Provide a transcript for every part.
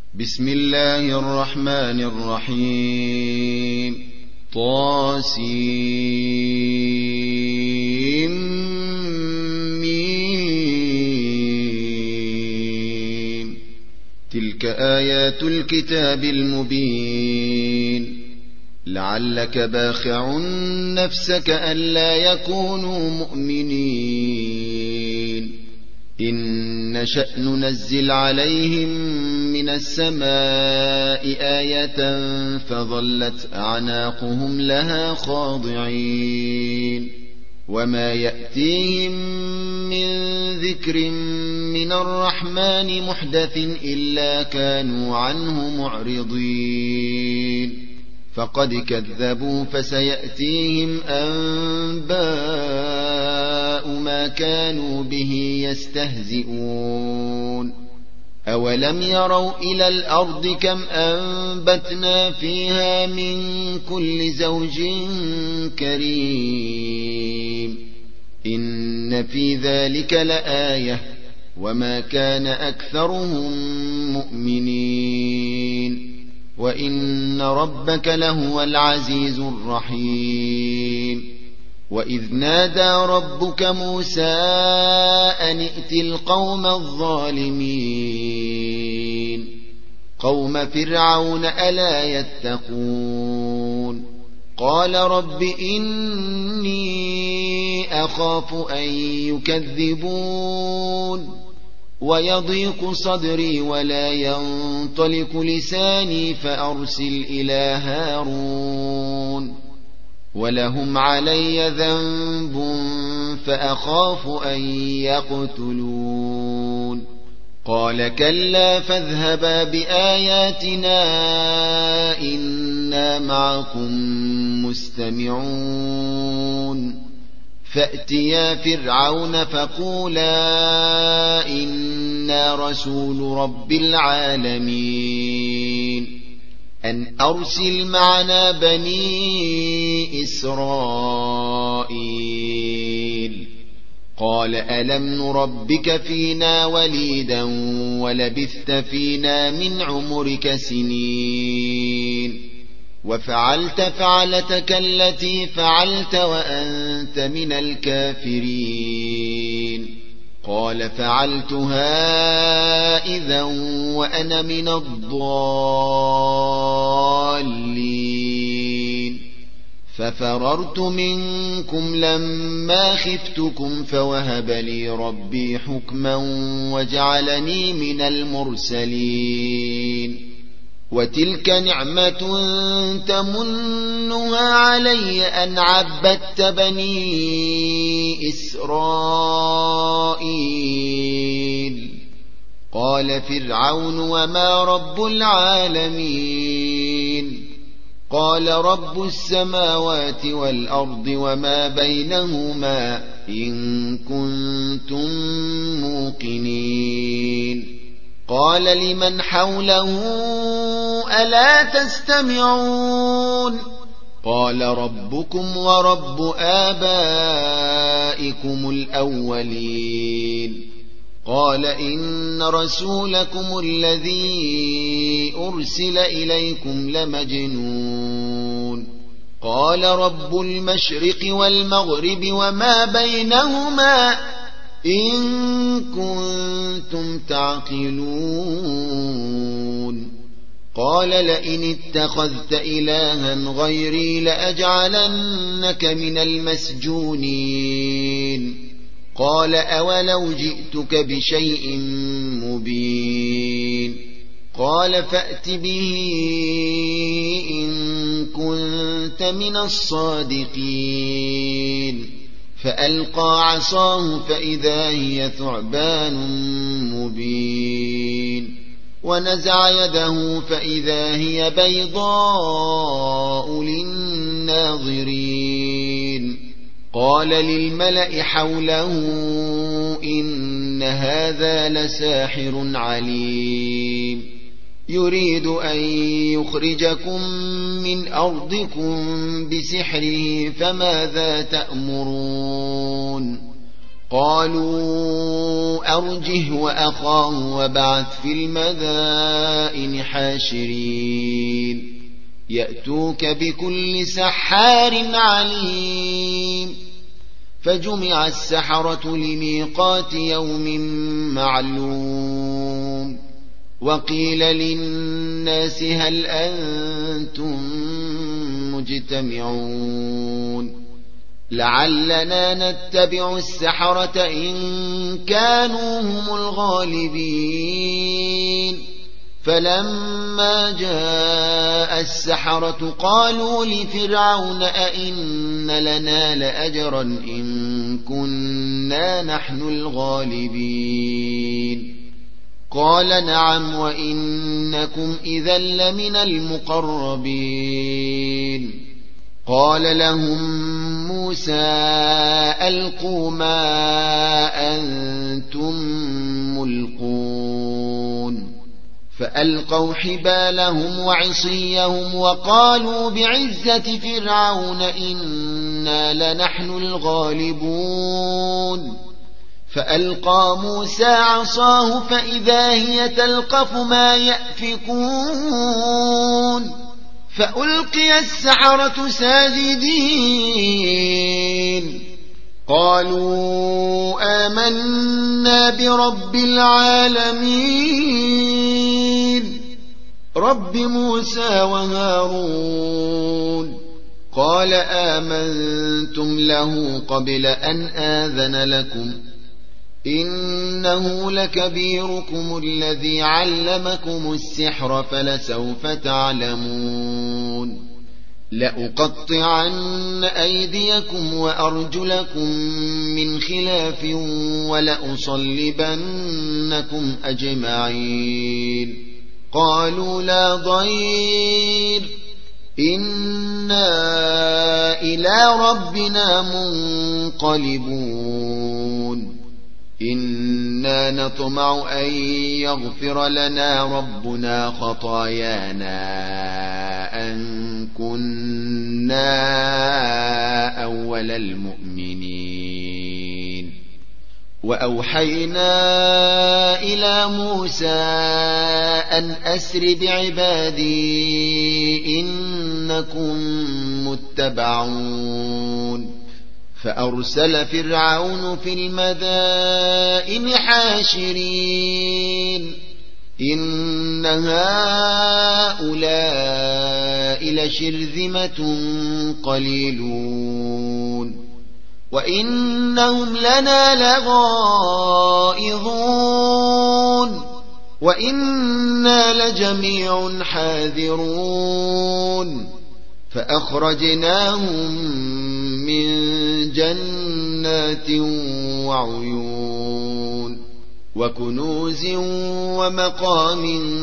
بسم الله الرحمن الرحيم طاسيم تلك آيات الكتاب المبين لعلك باخع نفسك ألا يكونوا مؤمنين إن نشأ ننزل عليهم من السماء آية فظلت أعناقهم لها خاضعين وما يأتيهم من ذكر من الرحمن محدث إلا كانوا عنه معرضين فقد كذبوا فسيأتيهم أنباء ما كانوا به يستهزئون أولم يروا إلى الأرض كم أنبتنا فيها من كل زوج كريم إن في ذلك لآية وما كان أكثرهم مؤمنين وإن ربك لهو العزيز الرحيم وإذ نادى ربك موسى أن ائت القوم الظالمين قوم فرعون ألا يتقون قال رب إني أخاف أن يكذبون ويضيق صدري ولا ينطلق لساني فأرسل إلى هارون ولهم علي ذنب فأخاف أن يقتلون قال كلا فاذهبا بآياتنا إنا معكم مستمعون فأتيا فرعون فقولا إنا رسول رب العالمين أن أرسل معنا بني إسرائيل قال ألم نربك فينا وليدا ولبثت فينا من عمرك سنين وفعلت فعلتك التي فعلت وأنت من الكافرين قال فعلتها إذا وأنا من الضالين ففررت منكم لما خفتكم فوهب لي ربي حكما وجعلني من المرسلين وتلك نعمة تمنها علي أن عبدت بني إسرائيل قال فرعون وما رب العالمين قال رب السماوات والأرض وما بينهما إن كنتم موقنين قال لمن حوله ألا تستمعون قال ربكم ورب آبائكم الأولين قال إن رسولكم الذي أرسل إليكم لمجنون قال رب المشرق والمغرب وما بينهما إن كنتم تعقلون قال لئن اتخذت إلها غيري لأجعلنك من المسجونين قال أولو جئتك بشيء مبين قال فأت به إن كنت من الصادقين فألقى عصاه فإذا هي ثعبان مبين ونزع يده فإذا هي بيضاء للناظرين قال للملأ حوله إن هذا لساحر عليم يريد أن يخرجكم من أرضكم بسحره فماذا تأمرون قالوا أرجه وأخاه وابعث في المدائن حاشرين يأتوك بكل سحار عليم فجمع السحرة لميقات يوم معلوم وقيل للناس هل أنتم مجتمعون لعلنا نتبع السحرة إن كانوا هم الغالبين فلما جاء السحرة قالوا لفرعون أئن لنا لأجرا إن كنا نحن الغالبين قال نعم وإنكم إذا لمن المقربين قال لهم موسى ألقوا ما أنتم ملقون فألقوا حبالهم وعصيهم وقالوا بعزة فرعون إنا لنحن الغالبون فألقى موسى عصاه فإذا هي تلقف ما يأفكون فألقي السحرة ساجدين قالوا آمنا برب العالمين رب موسى وهارون قال آمنتم له قبل أن آذن لكم إنه لكبيركم الذي علمكم السحر فلسوف تعلمون لأقطعن أيديكم وأرجلكم من خلاف ولأصلبنكم أجمعين قالوا لا ضير إنا إلى ربنا منقلبون إنا نطمع أن يغفر لنا ربنا خطايانا أن كنا أول المؤمنين وأوحينا إلى موسى أن أسر بعبادي إنكم متبعون فأرسل فرعون في المدائن حاشرين إن هؤلاء لشرذمة قليلون وإنهم لنا لغائظون وإنا لجميع حاذرون فأخرجناهم من جنات وعيون وكنوز ومقام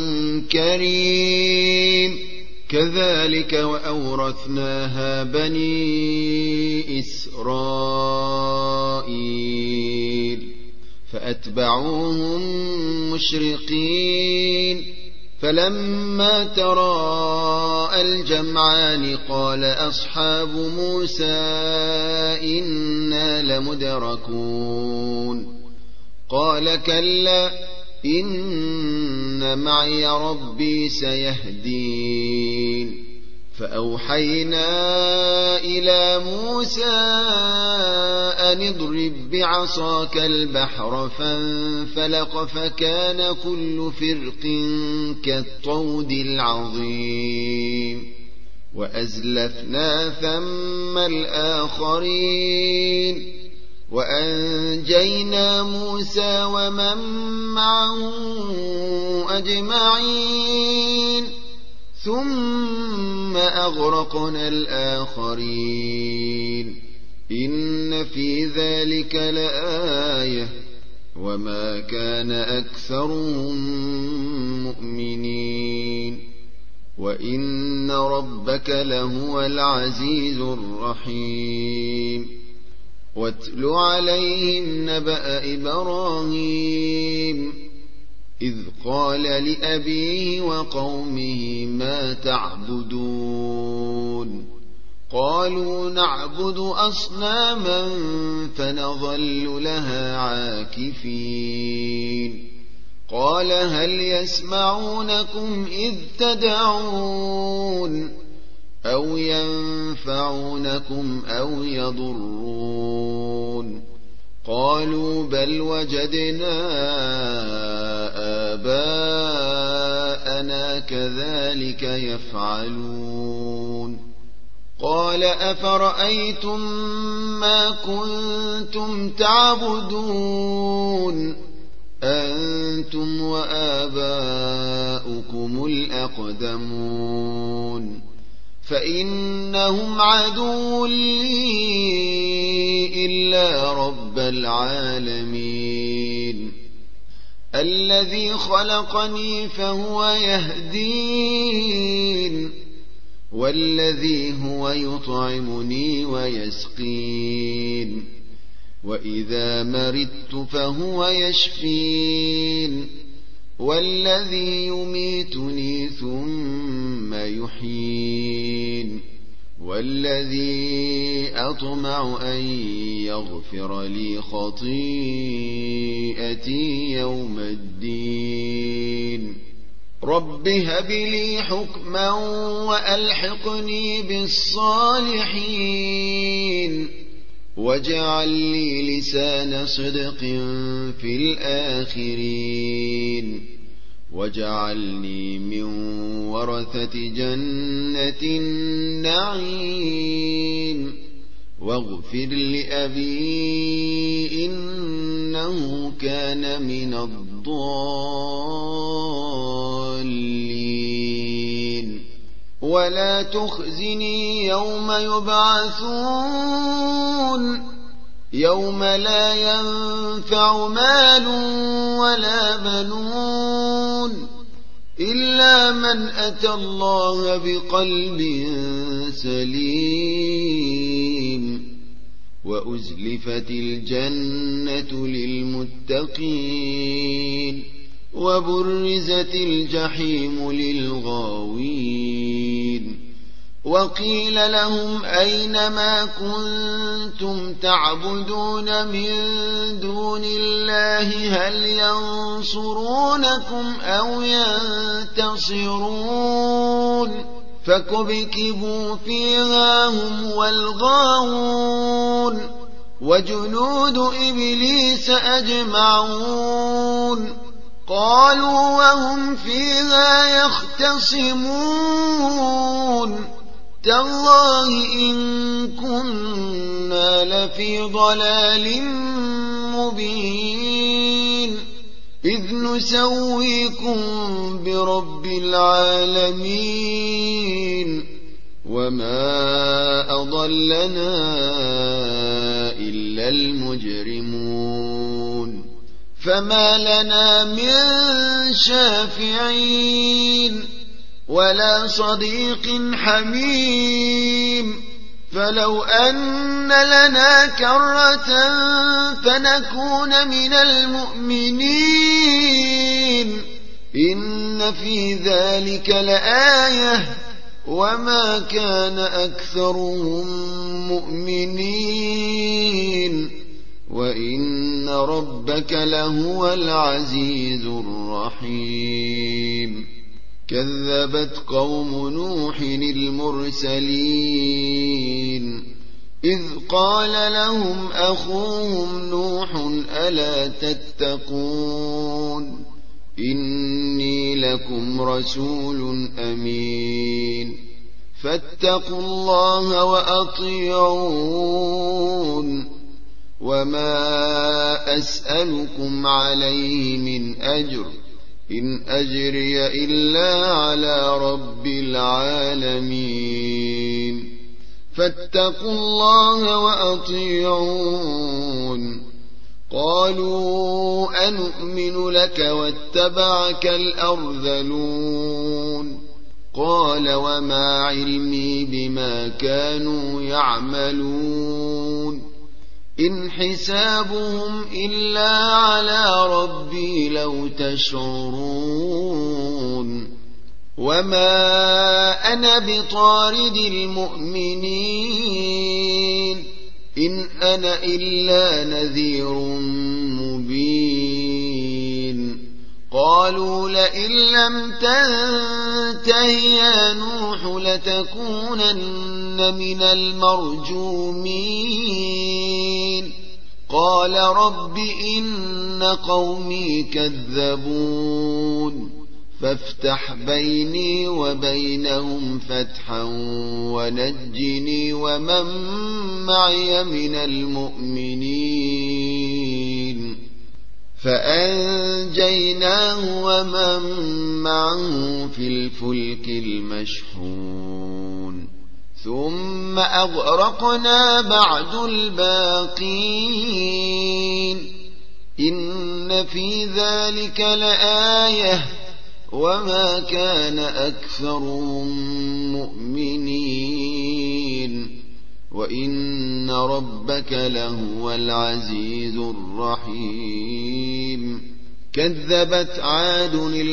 كريم كذلك وأورثناها بني إسرائيل فأتبعوهم مشرقين فلما تراءى الجمعان قال أصحاب موسى إنا لمدركون قال كلا إن معي ربي سيهدين فأوحينا إلى موسى أن اضرب بعصاك البحر فانفلق فكان كل فرق كالطود العظيم وأزلفنا ثم الآخرين وأنجينا موسى ومن معه أجمعين ثم أغرقنا الآخرين إن في ذلك لآية وما كان أكثرهم مؤمنين وإن ربك لهو العزيز الرحيم واتل عليهم نبأ إبراهيم إذ قال لأبيه وقومه ما تعبدون قالوا نعبد أصناما فنظل لها عاكفين قال هل يسمعونكم إذ تدعون أو ينفعونكم أو يضرون قالوا بل وجدنا آباءنا كذلك يفعلون قال أفرأيتم ما كنتم تعبدون أنتم وآباؤكم الأقدمون فإنهم عدو لي إلا رب العالمين الذي خلقني فهو يهدين والذي هو يطعمني ويسقين وإذا مرضت فهو يشفين والذي يميتني ثم يحيين والذي أطمع أن يغفر لي خطيئتي يوم الدين رب هب لي حكما وألحقني بالصالحين واجعل لي لسان صدق في الآخرين واجعلني من ورثة جنة النعيم واغفر لأبي إنه كان من الضالين ولا تخزني يوم يبعثون يوم لا ينفع مال ولا بنون إلا من أتى الله بقلب سليم وأزلفت الجنة للمتقين وبرزت الجحيم للغاوين وقيل لهم أين ما كنتم تعبدون من دون الله هل ينصرونكم أو ينتصرون فكبكبوا فيها هم والغاوون وجنود إبليس أجمعون قالوا وهم فيها يختصمون تالله إن كنا لفي ضلال مبين إذ نسويكم برب العالمين وما أضلنا إلا المجرمون فما لنا من شافعين ولا صديق حميم فلو أن لنا كرة فنكون من المؤمنين إن في ذلك لآية وما كان أكثرهم مؤمنين وإن ربك لهو العزيز الرحيم كذبت قوم نوح المرسلين إذ قال لهم أخوهم نوح ألا تتقون إني لكم رسول أمين فاتقوا الله وأطيعون وما أسألكم عليه من أجر إن أجري إلا على رب العالمين فاتقوا الله وأطيعون قالوا أنؤمن لك واتبعك الأرذلون قال وما علمي بما كانوا يعملون إن حسابهم إلا على ربي لو تشعرون وما أنا بطارد المؤمنين إن أنا إلا نذير مبين قالوا لئن لم تنته يا نوح لتكونن من المرجومين قال رب إن قومي كذبون فافتح بيني وبينهم فتحا ونجني ومن معي من المؤمنين فأنجيناه ومن معه في الفلك المشحون ثم أغرقنا بعد الباقين إن في ذلك لآية وما كان أكثرهم مؤمنين وإن ربك لهو العزيز الرحيم كذبت عاد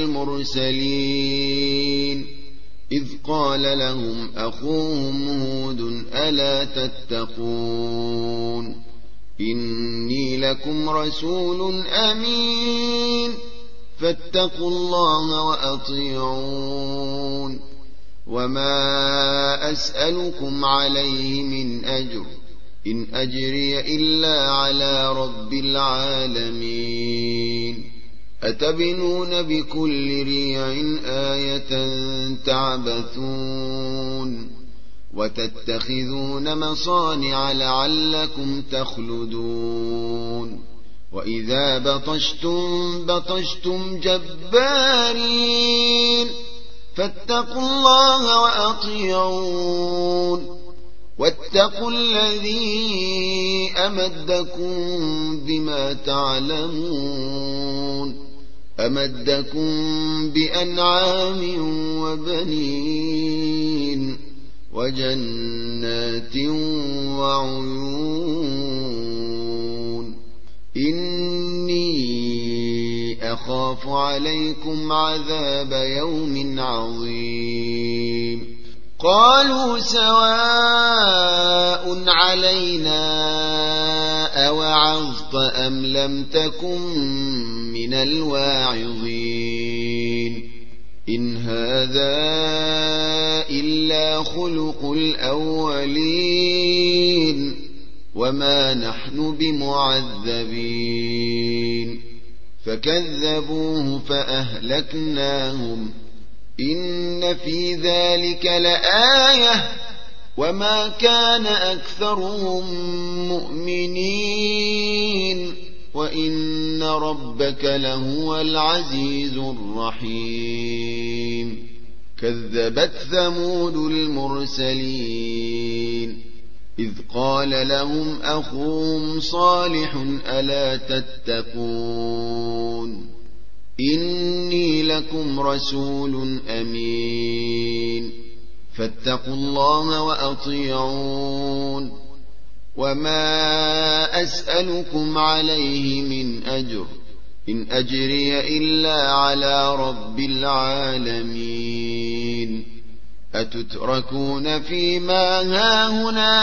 المرسلين إذ قال لهم أخوهم هود ألا تتقون إني لكم رسول أمين فاتقوا الله وأطيعون وما أسألكم عليه من أجر إن أجري إلا على رب العالمين أتبنون بكل ريع آية تعبثون وتتخذون مصانع لعلكم تخلدون وإذا بطشتم جبارين فاتقوا الله وأطيعون واتقوا الذي أمدكم بما تعلمون أمدكم بأنعام وبنين وجنات وعيون إني أخاف عليكم عذاب يوم عظيم قالوا سواء علينا أوعظت أم لم تكن من الواعظين إن هذا إلا خلق الأولين وما نحن بمعذبين فكذبوه فأهلكناهم إن في ذلك لآية وما كان أكثرهم مؤمنين وإن ربك لهو العزيز الرحيم كذبت ثمود المرسلين إذ قال لهم أخوهم صالح ألا تتقون إني لكم رسول أمين فاتقوا الله وأطيعون وما أسألكم عليه من أجر إن أجري إلا على رب العالمين أتتركون فيما هاهنا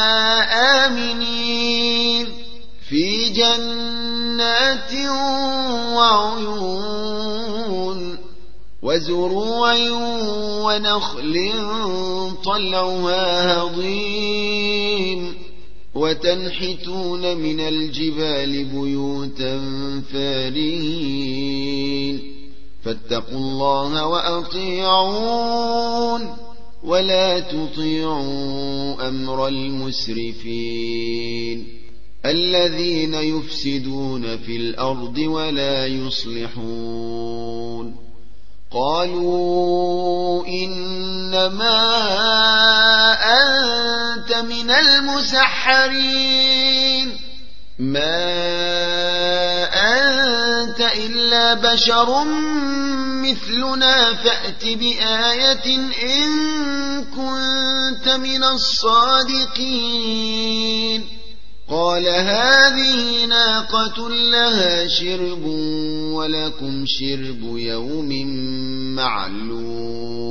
آمنين في جنات وعيون وزروع ونخل طلعها هضيم وتنحتون من الجبال بيوتا فارهين فاتقوا الله وأطيعون ولا تطيعوا أمر المسرفين الذين يفسدون في الأرض ولا يصلحون قالوا إنما أنت من المسحرين ما أنت إلا بشر مثلنا فأت بآية إن كنت من الصادقين قال هذه ناقة لها شرب ولكم شرب يوم معلوم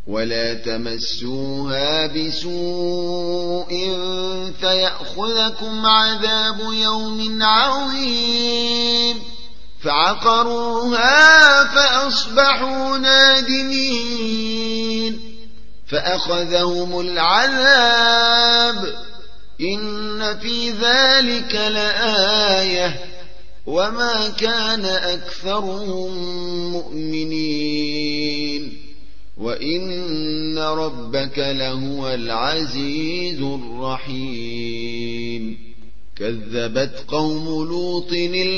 ولا تمسوها بسوء فيأخذكم عذاب يوم عظيم فعقروها فأصبحوا نادمين فأخذهم العذاب إن في ذلك لآية وما كان أكثرهم مؤمنين وإن ربك لهو العزيز الرحيم كذبت قوم لوط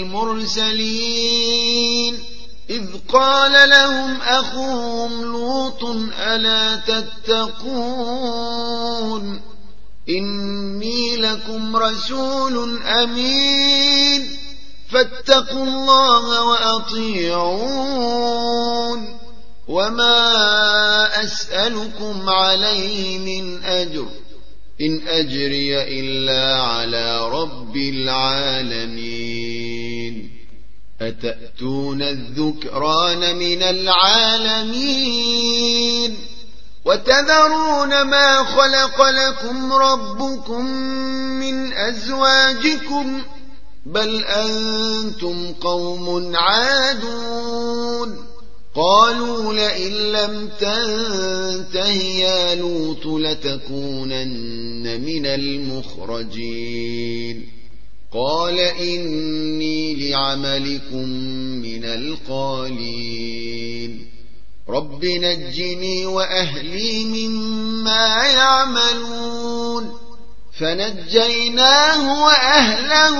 المرسلين إذ قال لهم أخوهم لوط ألا تتقون إني لكم رسول أمين فاتقوا الله وأطيعون وما أسألكم عليه من أجر إن أجري إلا على رب العالمين أتأتون الذكران من العالمين وتذرون ما خلق لكم ربكم من أزواجكم بل أنتم قوم عادون قالوا لئن لم تنته يا لوط لتكونن من المخرجين قال إني لعملكم من القالين رب نجني وأهلي مما يعملون فنجيناه وأهله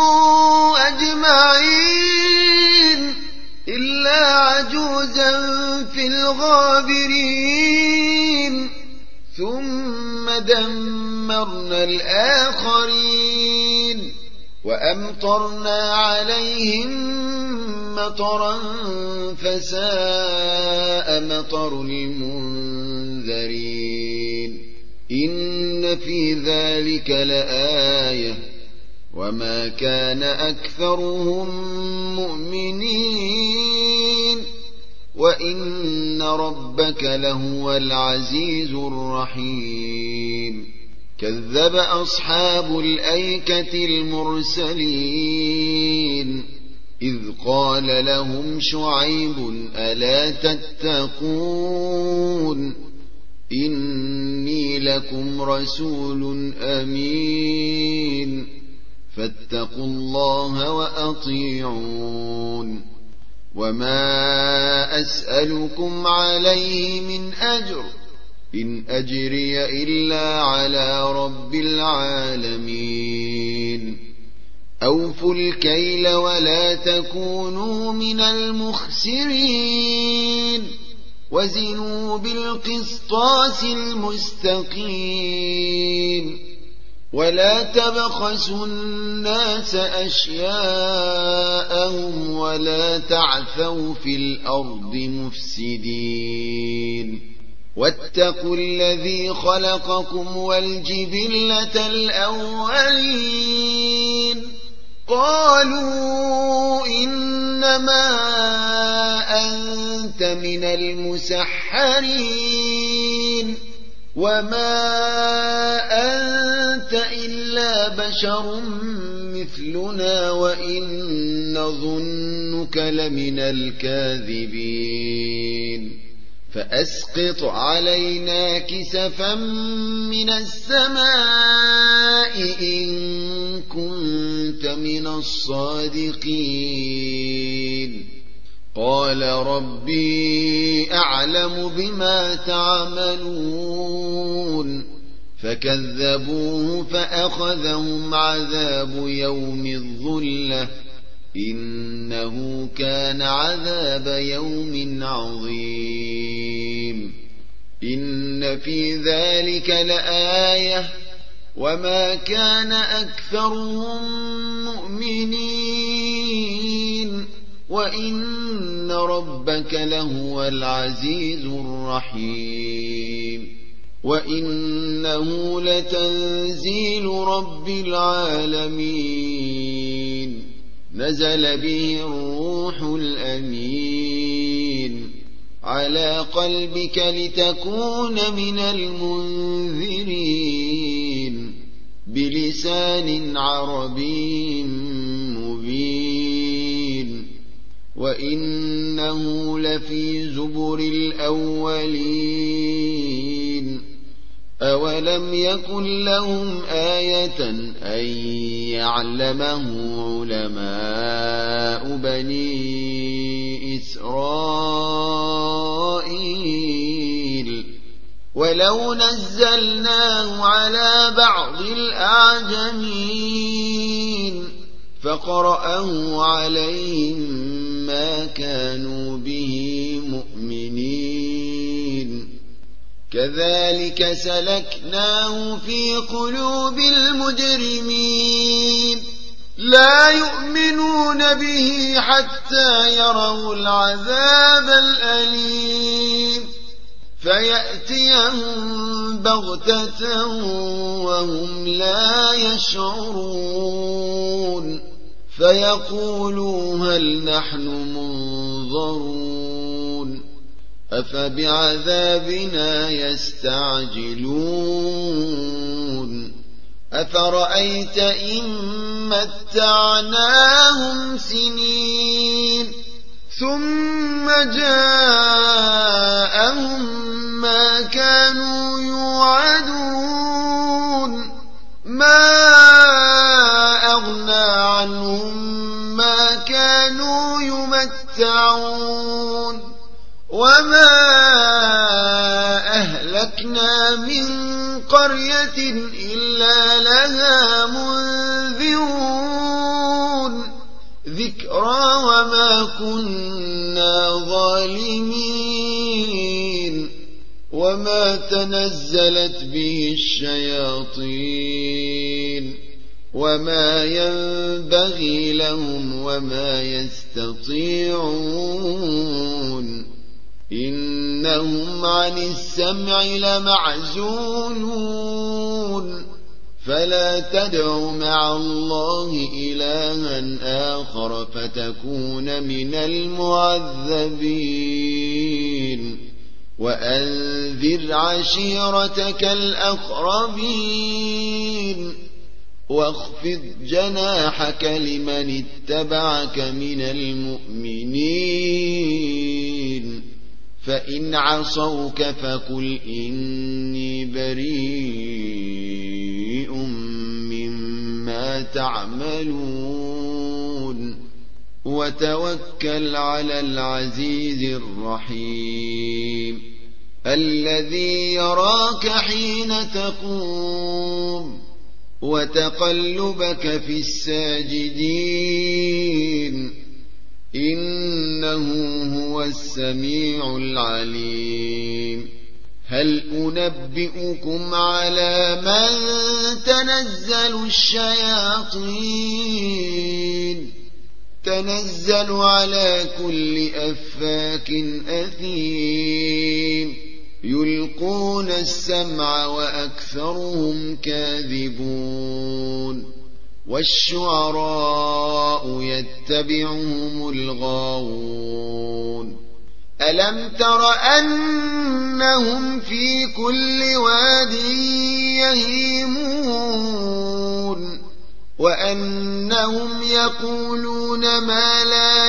أجمعين إلا عجوزا في الغابرين ثم دمرنا الآخرين وأمطرنا عليهم مطرا فساء مطر المنذرين إن في ذلك لآية وما كان أكثرهم مؤمنين وإن ربك لهو العزيز الرحيم كذب أصحاب الأيكة المرسلين إذ قال لهم شعيب ألا تتقون إني لكم رسول أمين فاتقوا الله وأطيعون وما أسألكم عليه من أجر إن أجري إلا على رب العالمين أوفوا الكيل ولا تكونوا من المخسرين وزنوا بالقسطاس المستقيم ولا تبخسوا الناس أشياءهم ولا تعثوا في الأرض مفسدين واتقوا الذي خلقكم والجبلة الأولين قالوا إنما أنت من المسحرين وما أنت إلا بشر مثلنا وإن نظنك لمن الكاذبين فأسقط علينا كسفا من السماء إن كنت من الصادقين قال ربي أعلم بما تعملون فكذبوه فأخذهم عذاب يوم الظلة إنه كان عذاب يوم عظيم إن في ذلك لآية وما كان أكثرهم مؤمنين وإن ربك لهو العزيز الرحيم وإنه لتنزيل رب العالمين نزل به الروح الأمين على قلبك لتكون من المنذرين بلسان عربي مبين وإنه لفي زبر الأولين أولم يكن لهم آية أن يعلمه علماء بني إسرائيل ولو نزلناه على بعض الأعجمين فقرأه عليهم ما كانوا به مؤمنين كذلك سلكناه في قلوب المجرمين لا يؤمنون به حتى يروا العذاب الأليم فيأتيهم بغتة وهم لا يشعرون فيقولوا هل نحن منظرون أفبعذابنا يستعجلون أفرأيت إن متعناهم سنين ثم جاءهم ما كانوا يوعدون ما أغنى عنهم ما كانوا يمتعون وما أهلكنا من قرية إلا لها منذرون ذكرى وما كنا ظالمين وما تنزلت به الشياطين وما ينبغي لهم وما يستطيعون إنهم عن السمع لمعزولون فلا تدع مع الله إلها آخر فتكون من المعذبين وأنذر عشيرتك الأقربين واخفض جناحك لمن اتبعك من المؤمنين فإن عصوك فقل إني بريء مما تعملون وتوكل على العزيز الرحيم الذي يراك حين تقوم وتقلبك في الساجدين إنه هو السميع العليم هل أنبئكم على من تنزل الشياطين تنزل على كل أفاك أثيم يلقون السمع وأكثرهم كاذبون والشعراء يتبعهم الغاوون ألم تر أنهم في كل واد يهيمون وأنهم يقولون ما لا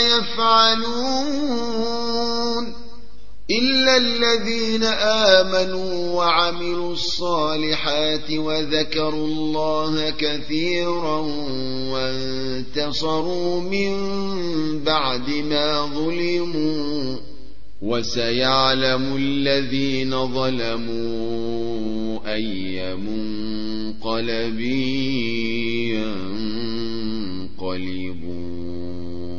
يفعلون إلا الذين آمنوا وعملوا الصالحات وذكروا الله كثيرا وانتصروا من بعد ما ظلموا وسيعلم الذين ظلموا أي منقلب ينقلبون